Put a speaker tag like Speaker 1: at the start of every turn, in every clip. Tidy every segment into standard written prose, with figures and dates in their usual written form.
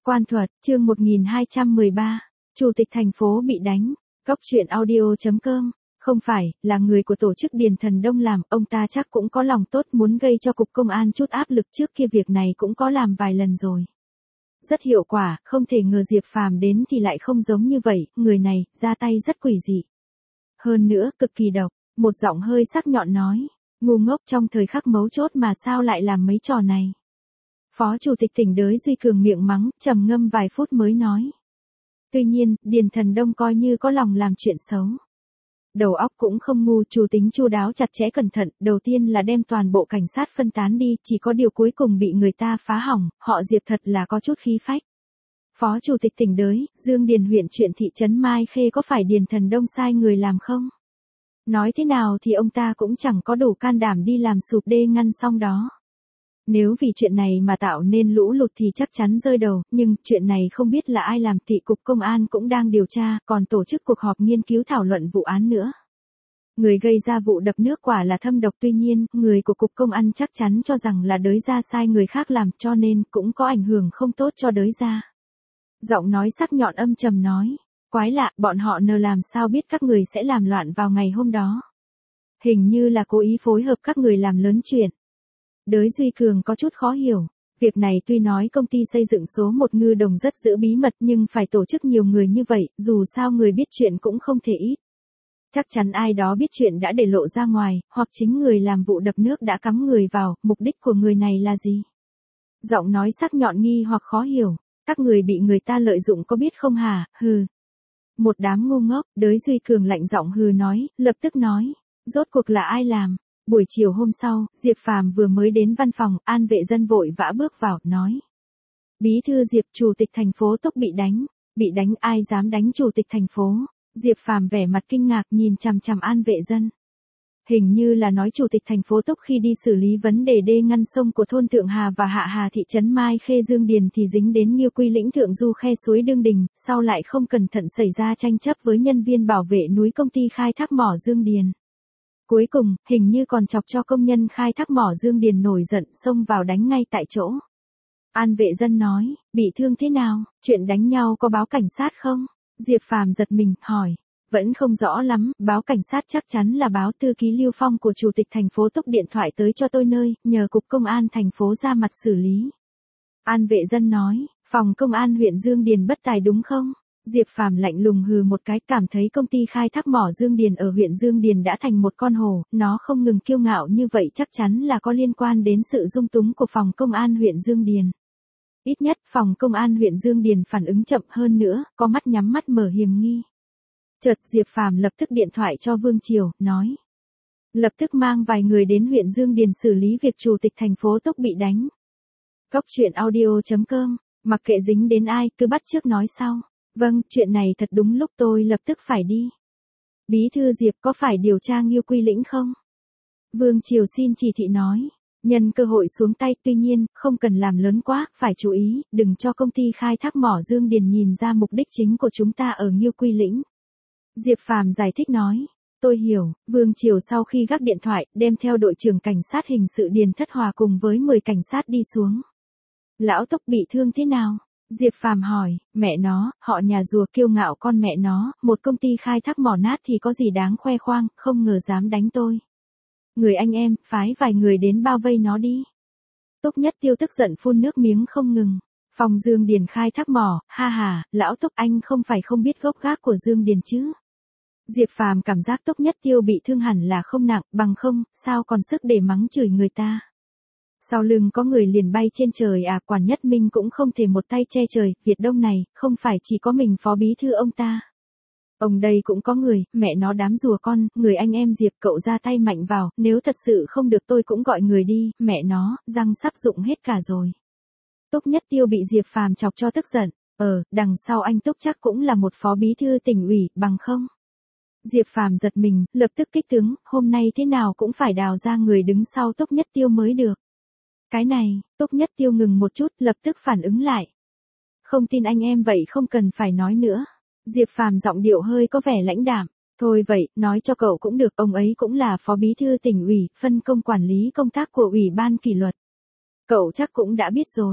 Speaker 1: Quan thuật, chương 1213. Chủ tịch thành phố bị đánh. Góc truyện audio.com. Không phải, là người của tổ chức Điền Thần Đông làm, ông ta chắc cũng có lòng tốt muốn gây cho cục công an chút áp lực, trước kia việc này cũng có làm vài lần rồi. Rất hiệu quả, không thể ngờ Diệp Phàm đến thì lại không giống như vậy, người này, ra tay rất quỷ dị. Hơn nữa, cực kỳ độc, một giọng hơi sắc nhọn nói, ngu ngốc, trong thời khắc mấu chốt mà sao lại làm mấy trò này. Phó Chủ tịch tỉnh Đới Duy Cường miệng mắng, trầm ngâm vài phút mới nói. Tuy nhiên, Điền Thần Đông coi như có lòng làm chuyện xấu. Đầu óc cũng không ngu, chủ tính chu đáo chặt chẽ cẩn thận, đầu tiên là đem toàn bộ cảnh sát phân tán đi, chỉ có điều cuối cùng bị người ta phá hỏng, họ Diệp thật là có chút khí phách. Phó Chủ tịch tỉnh Đới, Dương Điền huyện chuyện thị trấn Mai Khê có phải Điền Thần Đông sai người làm không? Nói thế nào thì ông ta cũng chẳng có đủ can đảm đi làm sụp đê ngăn xong đó. Nếu vì chuyện này mà tạo nên lũ lụt thì chắc chắn rơi đầu, nhưng chuyện này không biết là ai làm, thị cục công an cũng đang điều tra, còn tổ chức cuộc họp nghiên cứu thảo luận vụ án nữa. Người gây ra vụ đập nước quả là thâm độc, tuy nhiên, người của cục công an chắc chắn cho rằng là Đới gia sai người khác làm, cho nên cũng có ảnh hưởng không tốt cho Đới gia. Giọng nói sắc nhọn âm trầm nói, quái lạ, bọn họ nờ làm sao biết các người sẽ làm loạn vào ngày hôm đó. Hình như là cố ý phối hợp các người làm lớn chuyện. Đới Duy Cường có chút khó hiểu. Việc này tuy nói công ty xây dựng số 1 Ngư Đồng rất giữ bí mật, nhưng phải tổ chức nhiều người như vậy, dù sao người biết chuyện cũng không thể ít. Chắc chắn ai đó biết chuyện đã để lộ ra ngoài, hoặc chính người làm vụ đập nước đã cắm người vào, mục đích của người này là gì? Giọng nói sắc nhọn nghi hoặc khó hiểu. Các người bị người ta lợi dụng có biết không hả? Hừ. Một đám ngu ngốc, Đới Duy Cường lạnh giọng hừ nói, lập tức nói. Rốt cuộc là ai làm? Buổi chiều hôm sau, Diệp Phàm vừa mới đến văn phòng, An Vệ Dân vội vã bước vào, nói. Bí thư Diệp, chủ tịch thành phố Tốc bị đánh. Bị đánh, ai dám đánh chủ tịch thành phố? Diệp Phàm vẻ mặt kinh ngạc nhìn chằm chằm An Vệ Dân. Hình như là nói chủ tịch thành phố Tốc khi đi xử lý vấn đề đê ngăn sông của thôn Thượng Hà và Hạ Hà thị trấn Mai Khê Dương Điền thì dính đến Nghiêu Quy lĩnh Thượng Du khe suối Đương Đình, sau lại không cẩn thận xảy ra tranh chấp với nhân viên bảo vệ núi công ty khai thác mỏ Dương Điền. Cuối cùng, hình như còn chọc cho công nhân khai thác mỏ Dương Điền nổi giận, xông vào đánh ngay tại chỗ. An Vệ Dân nói, bị thương thế nào, chuyện đánh nhau có báo cảnh sát không? Diệp Phàm giật mình, hỏi. Vẫn không rõ lắm, báo cảnh sát chắc chắn là báo. Thư ký Lưu Phong của chủ tịch thành phố Tốc điện thoại tới cho tôi nơi, nhờ cục công an thành phố ra mặt xử lý. An Vệ Dân nói, phòng công an huyện Dương Điền bất tài đúng không? Diệp Phàm lạnh lùng hừ một cái, cảm thấy công ty khai thác mỏ Dương Điền ở huyện Dương Điền đã thành một con hổ, nó không ngừng kiêu ngạo như vậy chắc chắn là có liên quan đến sự dung túng của phòng công an huyện Dương Điền. Ít nhất, phòng công an huyện Dương Điền phản ứng chậm hơn nữa, có mắt nhắm mắt mở hiểm nghi. Chợt Diệp Phàm lập tức điện thoại cho Vương Triều, nói. Lập tức mang vài người đến huyện Dương Điền xử lý việc chủ tịch thành phố Tốc bị đánh. Góc truyện audio.com, mặc kệ dính đến ai, cứ bắt trước nói sau. Vâng, chuyện này thật đúng lúc tôi lập tức phải đi. Bí thư Diệp có phải điều tra Nghiêu Quy lĩnh không? Vương Triều xin chỉ thị nói. Nhân cơ hội xuống tay, tuy nhiên, không cần làm lớn quá, phải chú ý, đừng cho công ty khai thác mỏ Dương Điền nhìn ra mục đích chính của chúng ta ở Nghiêu Quy lĩnh. Diệp Phàm giải thích nói. Tôi hiểu. Vương Triều sau khi gác điện thoại, đem theo đội trưởng cảnh sát hình sự Điền Thất Hòa cùng với 10 cảnh sát đi xuống. Lão Tốc bị thương thế nào? Diệp Phàm hỏi, mẹ nó, họ nhà rùa kiêu ngạo con mẹ nó, một công ty khai thác mỏ nát thì có gì đáng khoe khoang, không ngờ dám đánh tôi. Người anh em, phái vài người đến bao vây nó đi. Tốc Nhất Tiêu tức giận phun nước miếng không ngừng. Phòng Dương Điền khai thác mỏ, ha ha, lão Tốc anh không phải không biết gốc gác của Dương Điền chứ. Diệp Phàm cảm giác Tốc Nhất Tiêu bị thương hẳn là không nặng, bằng không, sao còn sức để mắng chửi người ta. Sau lưng có người liền bay trên trời à, Quản Nhất Minh cũng không thể một tay che trời, Việt Đông này, không phải chỉ có mình phó bí thư ông ta. Ông đây cũng có người, mẹ nó đám rùa con, người anh em Diệp cậu ra tay mạnh vào, nếu thật sự không được tôi cũng gọi người đi, mẹ nó, răng sắp rụng hết cả rồi. Tốc Nhất Tiêu bị Diệp Phàm chọc cho tức giận, đằng sau anh Tốc chắc cũng là một phó bí thư tỉnh ủy, bằng không? Diệp Phàm giật mình, lập tức kích tướng, hôm nay thế nào cũng phải đào ra người đứng sau Tốc Nhất Tiêu mới được. Cái này, Tốc Nhất Tiêu ngừng một chút, lập tức phản ứng lại. Không tin anh em vậy không cần phải nói nữa. Diệp Phàm giọng điệu hơi có vẻ lãnh đạm. Thôi vậy, nói cho cậu cũng được, ông ấy cũng là phó bí thư tỉnh ủy, phân công quản lý công tác của ủy ban kỷ luật. Cậu chắc cũng đã biết rồi.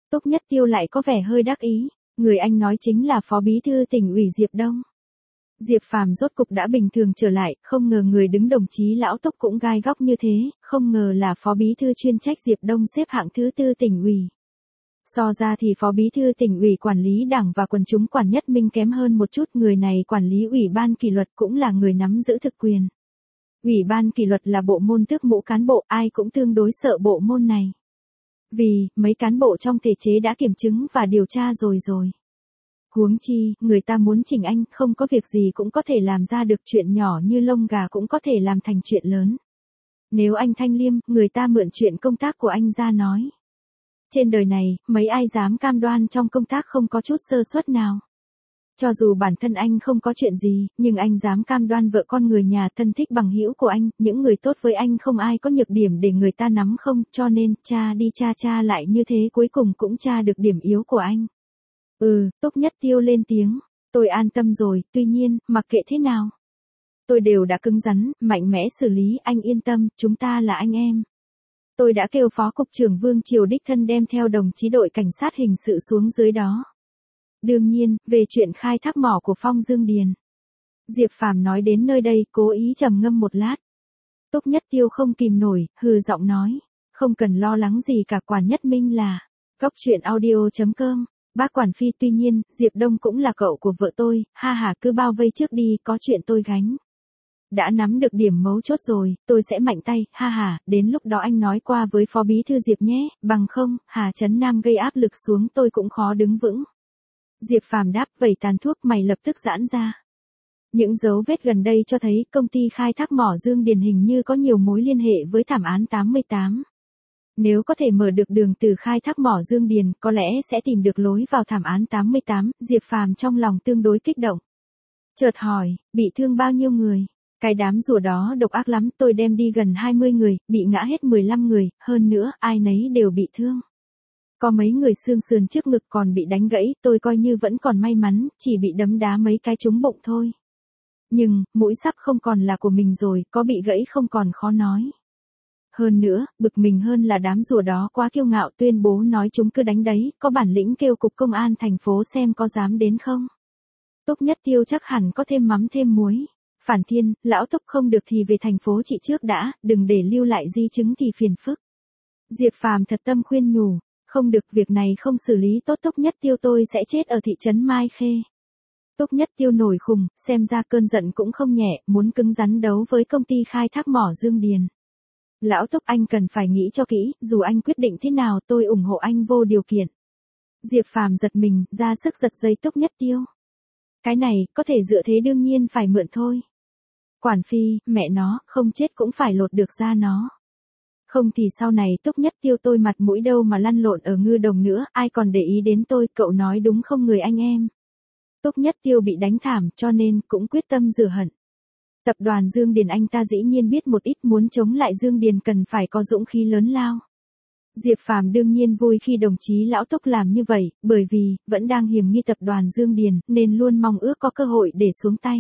Speaker 1: Túc Nhất Tiêu lại có vẻ hơi đắc ý, người anh nói chính là Phó Bí thư Tỉnh ủy Diệp Đông. Diệp Phàm rốt cục đã bình thường trở lại, không ngờ người đứng đồng chí lão Túc cũng gai góc như thế, không ngờ là Phó Bí thư chuyên trách Diệp Đông xếp hạng thứ 4 tỉnh ủy. So ra thì Phó Bí thư Tỉnh ủy quản lý Đảng và quần chúng Quản Nhất Minh kém hơn một chút, người này quản lý Ủy ban kỷ luật cũng là người nắm giữ thực quyền. Ủy ban kỷ luật là bộ môn tước mũ cán bộ, ai cũng tương đối sợ bộ môn này. Vì, mấy cán bộ trong thể chế đã kiểm chứng và điều tra rồi. Huống chi, người ta muốn chỉnh anh, không có việc gì cũng có thể làm ra được, chuyện nhỏ như lông gà cũng có thể làm thành chuyện lớn. Nếu anh thanh liêm, người ta mượn chuyện công tác của anh ra nói. Trên đời này, mấy ai dám cam đoan trong công tác không có chút sơ suất nào. Cho dù bản thân anh không có chuyện gì, nhưng anh dám cam đoan vợ con người nhà thân thích bằng hữu của anh, những người tốt với anh không ai có nhược điểm để người ta nắm không, cho nên, cha đi cha lại như thế cuối cùng cũng tra được điểm yếu của anh. Túc Nhất Tiêu lên tiếng, tôi an tâm rồi, tuy nhiên, mặc kệ thế nào. Tôi đều đã cứng rắn, mạnh mẽ xử lý, anh yên tâm, chúng ta là anh em. Tôi đã kêu Phó Cục trưởng Vương Triều đích thân đem theo đồng chí đội cảnh sát hình sự xuống dưới đó. Đương nhiên, về chuyện khai thác mỏ của Phong Dương Điền. Diệp Phàm nói đến nơi đây, cố ý trầm ngâm một lát. Túc Nhất Tiêu không kìm nổi, hừ giọng nói, không cần lo lắng gì cả, Quản Nhất Minh là goctruyện.audio.com. Bác Quản Phi, tuy nhiên, Diệp Đông cũng là cậu của vợ tôi, cứ bao vây trước đi, có chuyện tôi gánh. Đã nắm được điểm mấu chốt rồi, tôi sẽ mạnh tay, đến lúc đó anh nói qua với Phó Bí thư Diệp nhé, bằng không, Hà Trấn Nam gây áp lực xuống tôi cũng khó đứng vững. Diệp Phàm đáp, vẩy tàn thuốc mày lập tức giãn ra. Những dấu vết gần đây cho thấy công ty khai thác mỏ Dương Điền hình như có nhiều mối liên hệ với thảm án 88. Nếu có thể mở được đường từ khai thác mỏ Dương Điền, có lẽ sẽ tìm được lối vào thảm án 88, Diệp Phàm trong lòng tương đối kích động. Chợt hỏi, bị thương bao nhiêu người? Cái đám rùa đó độc ác lắm, tôi đem đi gần 20 người, bị ngã hết 15 người, hơn nữa, ai nấy đều bị thương. Có mấy người xương sườn trước ngực còn bị đánh gãy, tôi coi như vẫn còn may mắn, chỉ bị đấm đá mấy cái trúng bụng thôi. Nhưng, mũi sắp không còn là của mình rồi, có bị gãy không còn khó nói. Hơn nữa, bực mình hơn là đám rùa đó quá kiêu ngạo, tuyên bố nói chúng cứ đánh đấy, có bản lĩnh kêu cục công an thành phố xem có dám đến không. Túc Nhất Tiêu chắc hẳn có thêm mắm thêm muối. Phản Thiên, lão Túc không được thì về thành phố chị trước đã, đừng để lưu lại di chứng thì phiền phức. Diệp Phàm thật tâm khuyên nhủ, không được, việc này không xử lý tốt Túc Nhất Tiêu tôi sẽ chết ở thị trấn Mai Khê. Túc Nhất Tiêu nổi khùng, xem ra cơn giận cũng không nhẹ, muốn cứng rắn đấu với công ty khai thác mỏ Dương Điền. Lão Túc, anh cần phải nghĩ cho kỹ, dù anh quyết định thế nào tôi ủng hộ anh vô điều kiện. Diệp Phàm giật mình, ra sức giật dây Túc Nhất Tiêu. Cái này, có thể dựa thế đương nhiên phải mượn thôi. Quản Phi, mẹ nó, không chết cũng phải lột được da nó. Không thì sau này Túc Nhất Tiêu tôi mặt mũi đâu mà lăn lộn ở Ngư Đồng nữa, ai còn để ý đến tôi, cậu nói đúng không người anh em. Túc Nhất Tiêu bị đánh thảm cho nên cũng quyết tâm rửa hận. Tập đoàn Dương Điền anh ta dĩ nhiên biết một ít, muốn chống lại Dương Điền cần phải có dũng khí lớn lao. Diệp Phàm đương nhiên vui khi đồng chí lão Túc làm như vậy, bởi vì, vẫn đang hiểm nghi tập đoàn Dương Điền, nên luôn mong ước có cơ hội để xuống tay.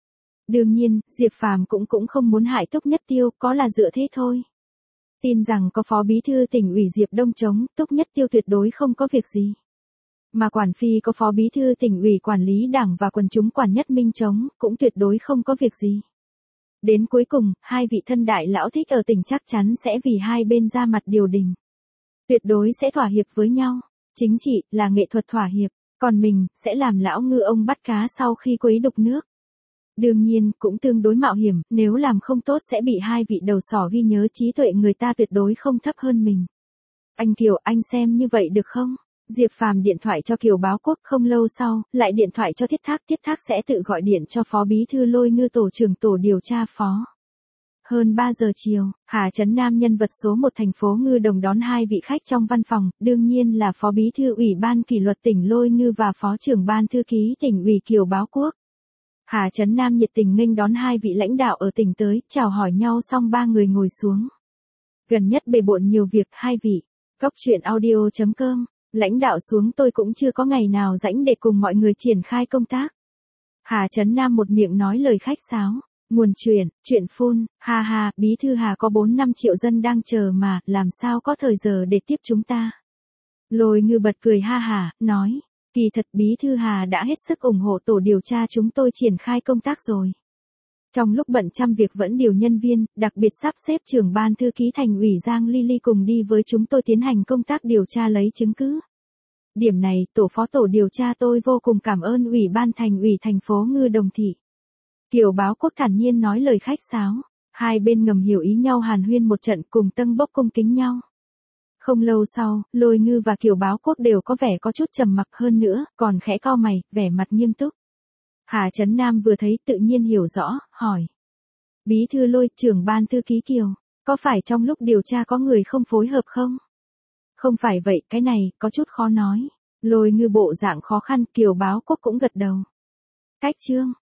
Speaker 1: Đương nhiên, Diệp Phàm cũng không muốn hại Túc Nhất Tiêu, có là dựa thế thôi. Tin rằng có Phó Bí thư Tỉnh ủy Diệp Đông chống, Túc Nhất Tiêu tuyệt đối không có việc gì. Mà Quản Phi có Phó Bí thư Tỉnh ủy quản lý Đảng và quần chúng Quản Nhất Minh chống, cũng tuyệt đối không có việc gì. Đến cuối cùng, hai vị thân đại lão thích ở tỉnh chắc chắn sẽ vì hai bên ra mặt điều đình. Tuyệt đối sẽ thỏa hiệp với nhau. Chính trị là nghệ thuật thỏa hiệp, còn mình sẽ làm lão ngư ông bắt cá sau khi quấy đục nước. Đương nhiên, cũng tương đối mạo hiểm, nếu làm không tốt sẽ bị hai vị đầu sỏ ghi nhớ, trí tuệ người ta tuyệt đối không thấp hơn mình. Anh Kiều, anh xem như vậy được không? Diệp Phàm điện thoại cho Kiều Báo Quốc, không lâu sau, lại điện thoại cho Thiết Thác sẽ tự gọi điện cho Phó Bí thư Lôi Ngư tổ trưởng tổ điều tra phó. Hơn 3 giờ chiều, Hà Trấn Nam nhân vật số 1 thành phố Ngư Đồng đón hai vị khách trong văn phòng, đương nhiên là Phó Bí thư Ủy ban Kỷ luật tỉnh Lôi Ngư và Phó trưởng ban thư ký tỉnh ủy Kiều Báo Quốc. Hà Trấn Nam nhiệt tình nghênh đón hai vị lãnh đạo ở tỉnh tới, chào hỏi nhau xong ba người ngồi xuống. Gần nhất bề bộn nhiều việc, hai vị. Goctruyện.audio.com, lãnh đạo xuống tôi cũng chưa có ngày nào rảnh để cùng mọi người triển khai công tác. Hà Trấn Nam một miệng nói lời khách sáo. Nguồn chuyện phun, Bí thư Hà có 4-5 triệu dân đang chờ mà, làm sao có thời giờ để tiếp chúng ta. Lôi Ngư bật cười ha hả, nói, kỳ thật bí thư Hà đã hết sức ủng hộ tổ điều tra chúng tôi triển khai công tác rồi. Trong lúc bận trăm việc vẫn điều nhân viên, đặc biệt sắp xếp trưởng ban thư ký thành ủy Giang Ly cùng đi với chúng tôi tiến hành công tác điều tra lấy chứng cứ. Điểm này, phó tổ điều tra tôi vô cùng cảm ơn ủy ban thành ủy thành phố Ngư Đồng Thị. Kiều Báo Quốc thản nhiên nói lời khách sáo, hai bên ngầm hiểu ý nhau hàn huyên một trận cùng tâng bốc cung kính nhau. Không lâu sau, Lôi Ngư và Kiều Báo Quốc đều có vẻ có chút trầm mặc hơn nữa, còn khẽ cau mày, vẻ mặt nghiêm túc. Hà Trấn Nam vừa thấy tự nhiên hiểu rõ, hỏi. Bí thư Lôi, trưởng ban thư ký Kiều, có phải trong lúc điều tra có người không phối hợp không? Không phải vậy, cái này, có chút khó nói. Lôi Ngư bộ dạng khó khăn, Kiều Báo Quốc cũng gật đầu. Cách chương.